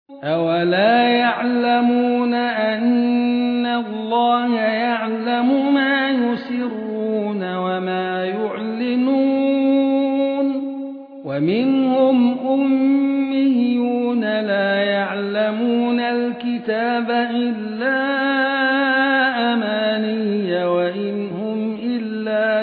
أولا يعلمون أن الله يعلم ما يسرون وما يعلنون ومنهم أميون لا يعلمون الكتاب إلا أماني وإن هم إلا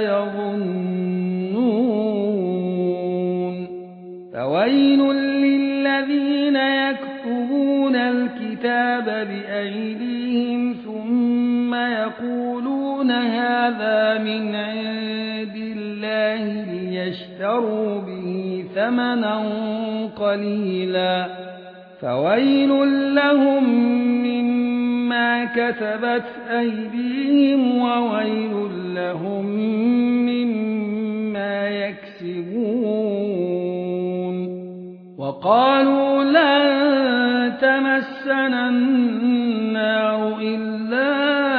يظنون فويل للذين يكتبون الكتاب بأيديهم ثم يقولون هذا من عند الله ليشتروا به ثمنا قليلا فويل لهم مما كتبت أيديهم وويل لهم مما يكسبون وقالوا لن تمسنا النار إلا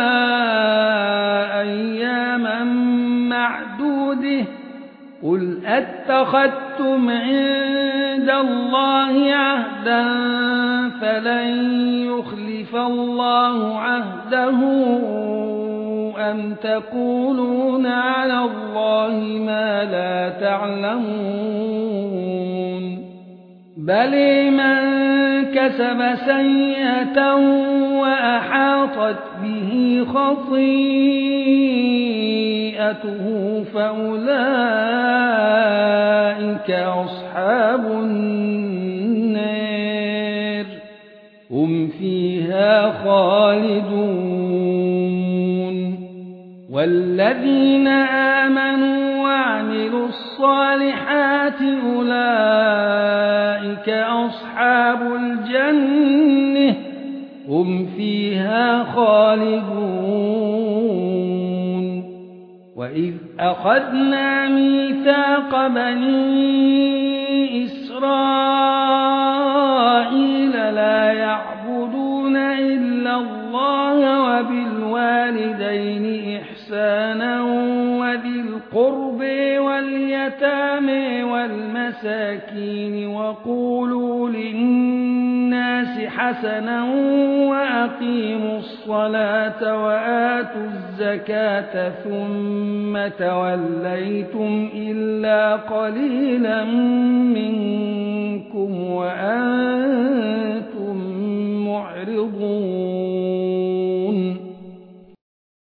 أياما معدودة قل أتخذتم عند الله عهدا فلن يخلف الله عهده أم تقولون على الله ما لا تعلمون بل من كسب سيئة وأحاطت به خطيئته فأولئك أصحاب النار هم فيها خالدون والذين آمنوا وعملوا الصالحات أولئك أصحاب الجنة هم فيها خالدون وإذ أخذنا ميثاق بني إسرائيل لا يعبدون إلا الله وبالوالدين إحسانا وذي القرب واليتامى والمساكين وقولوا للناس حسنا وأقيموا الصلاة وآتوا الزكاة ثم توليتم إلا قليلا منكم وأنتم معرضون